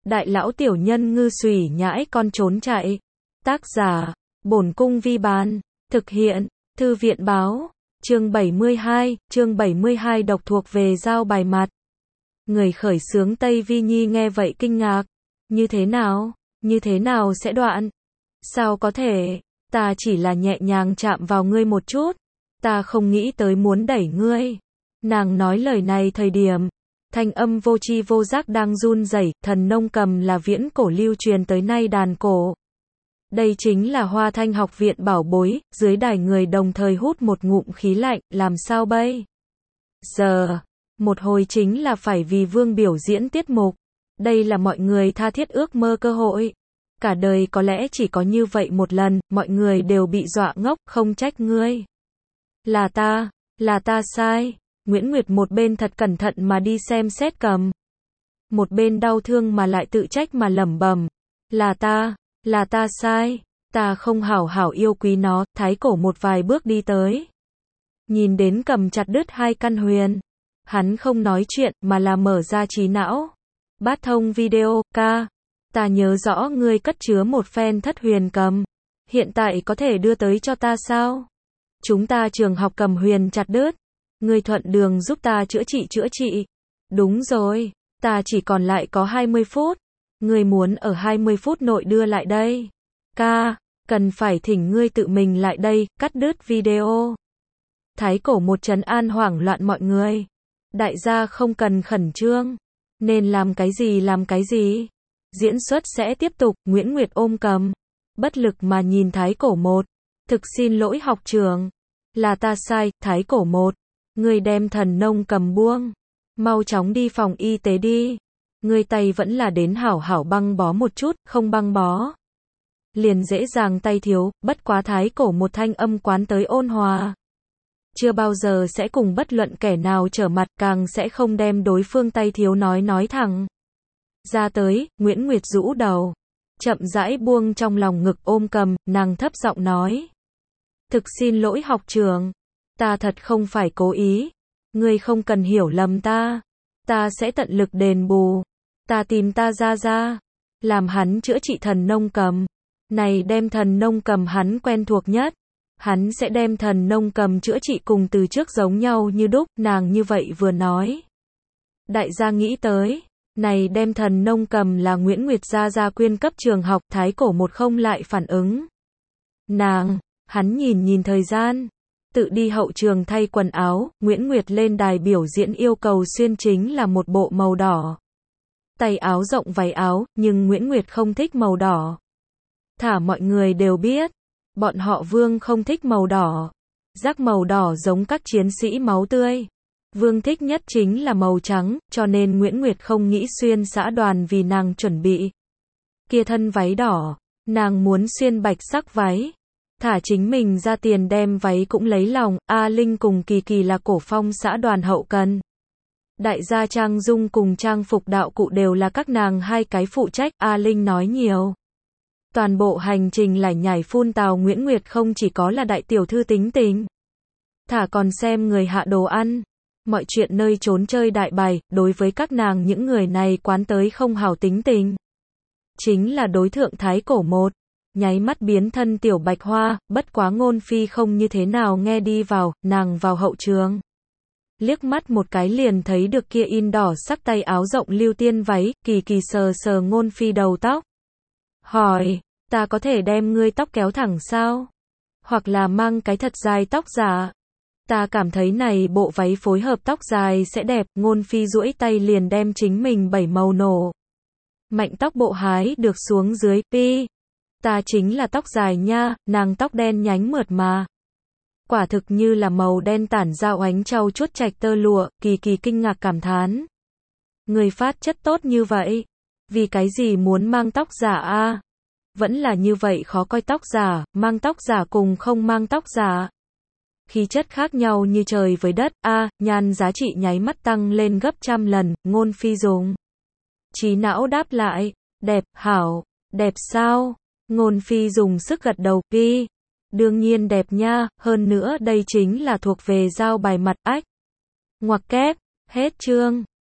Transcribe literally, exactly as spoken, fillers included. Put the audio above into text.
Đại lão tiểu nhân ngư xùy nhãi con trốn chạy. Tác giả, Bổn Cung Vi Bán. Thực hiện, Thư viện báo. Chương bảy mươi hai, chương bảy mươi hai độc thuộc về giao bài mặt. Người khởi xướng Tây Vi Nhi nghe vậy kinh ngạc. Như thế nào? Như thế nào sẽ đoạn? Sao có thể? Ta chỉ là nhẹ nhàng chạm vào ngươi một chút. Ta không nghĩ tới muốn đẩy ngươi. Nàng nói lời này thời điểm, thanh âm vô tri vô giác đang run rẩy. Thần nông cầm là viễn cổ lưu truyền tới nay đàn cổ. Đây chính là Hoa Thanh học viện bảo bối. Dưới đài người đồng thời hút một ngụm khí lạnh. Làm sao bây giờ? Một hồi chính là phải vì vương biểu diễn tiết mục. Đây là mọi người tha thiết ước mơ cơ hội. Cả đời có lẽ chỉ có như vậy một lần. Mọi người đều bị dọa ngốc. Không trách ngươi. Là ta, là ta sai. Nguyễn Nguyệt một bên thật cẩn thận mà đi xem xét cầm. Một bên đau thương mà lại tự trách mà lẩm bẩm. Là ta, là ta sai. Ta không hảo hảo yêu quý nó. Thái cổ một vài bước đi tới. Nhìn đến cầm chặt đứt hai căn huyền. Hắn không nói chuyện mà là mở ra trí não. Bát thông video, ca. Ta nhớ rõ ngươi cất chứa một phen thất huyền cầm. Hiện tại có thể đưa tới cho ta sao? Chúng ta trường học cầm huyền chặt đứt. Ngươi thuận đường giúp ta chữa trị chữa trị. Đúng rồi, ta chỉ còn lại có hai mươi phút. Ngươi muốn ở hai mươi phút nội đưa lại đây. Ca, cần phải thỉnh ngươi tự mình lại đây, cắt đứt video. Thái cổ một trấn an hoảng loạn mọi người. Đại gia không cần khẩn trương. Nên làm cái gì làm cái gì. Diễn xuất sẽ tiếp tục. Nguyễn Nguyệt ôm cầm. Bất lực mà nhìn Thái cổ một. Thực xin lỗi học trường. Là ta sai, Thái cổ một. Ngươi đem thần nông cầm buông. Mau chóng đi phòng y tế đi. Ngươi tay vẫn là đến hảo hảo băng bó một chút, không băng bó. Liền dễ dàng tay thiếu, bất quá Thái cổ một thanh âm quán tới ôn hòa. Chưa bao giờ sẽ cùng bất luận kẻ nào trở mặt, càng sẽ không đem đối phương tay thiếu nói nói thẳng. Ra tới, Nguyễn Nguyệt rũ đầu. Chậm rãi buông trong lòng ngực ôm cầm, nàng thấp giọng nói. Thực xin lỗi học trường. Ta thật không phải cố ý. Ngươi không cần hiểu lầm ta. Ta sẽ tận lực đền bù. Ta tìm ta ra ra. Làm hắn chữa trị thần nông cầm. Này đem thần nông cầm hắn quen thuộc nhất. Hắn sẽ đem thần nông cầm chữa trị cùng từ trước giống nhau như đúc. Nàng như vậy vừa nói. Đại gia nghĩ tới. Này đem thần nông cầm là Nguyễn Nguyệt gia gia quyên cấp trường học. Thái cổ một không lại phản ứng. Nàng, hắn nhìn nhìn thời gian. Tự đi hậu trường thay quần áo. Nguyễn Nguyệt lên đài biểu diễn yêu cầu xuyên chính là một bộ màu đỏ. Tay áo rộng váy áo, nhưng Nguyễn Nguyệt không thích màu đỏ. Thả mọi người đều biết. Bọn họ Vương không thích màu đỏ. Rắc màu đỏ giống các chiến sĩ máu tươi. Vương thích nhất chính là màu trắng, cho nên Nguyễn Nguyệt không nghĩ xuyên xã đoàn vì nàng chuẩn bị. Kia thân váy đỏ, nàng muốn xuyên bạch sắc váy. Thả chính mình ra tiền đem váy cũng lấy lòng. A Linh cùng Kỳ Kỳ là cổ phong xã đoàn hậu cần. Đại gia trang dung cùng trang phục đạo cụ đều là các nàng hai cái phụ trách. A Linh nói nhiều. Toàn bộ hành trình lải nhải phun tào Nguyễn Nguyệt không chỉ có là đại tiểu thư tính tình. Thả còn xem người hạ đồ ăn. Mọi chuyện nơi trốn chơi đại bày. Đối với các nàng những người này quán tới không hảo tính tình. Chính là đối thượng Thái cổ một. Nháy mắt biến thân tiểu bạch hoa. Bất quá ngôn phi không như thế nào nghe đi vào. Nàng vào hậu trường. Liếc mắt một cái liền thấy được kia in đỏ sắc tay áo rộng lưu tiên váy. Kỳ Kỳ sờ sờ ngôn phi đầu tóc. Hỏi, ta có thể đem ngươi tóc kéo thẳng sao? Hoặc là mang cái thật dài tóc giả? Ta cảm thấy này bộ váy phối hợp tóc dài sẽ đẹp. Ngôn phi duỗi tay liền đem chính mình bảy màu nổ. Mạnh tóc bộ hái được xuống dưới. Pi, ta chính là tóc dài nha. Nàng tóc đen nhánh mượt mà. Quả thực như là màu đen tản ra oánh trau chuốt trạch tơ lụa. Kỳ Kỳ kinh ngạc cảm thán. Người phát chất tốt như vậy. Vì cái gì muốn mang tóc giả a? Vẫn là như vậy khó coi tóc giả. Mang tóc giả cùng không mang tóc giả. Khí chất khác nhau như trời với đất. A, nhan giá trị nháy mắt tăng lên gấp trăm lần. Ngôn phi dùng trí não đáp lại. Đẹp, hảo. Đẹp sao? Ngôn phi dùng sức gật đầu. Pi, đương nhiên đẹp nha. Hơn nữa đây chính là thuộc về giao bài mặt. Ách. Ngoặc kép. Hết chương.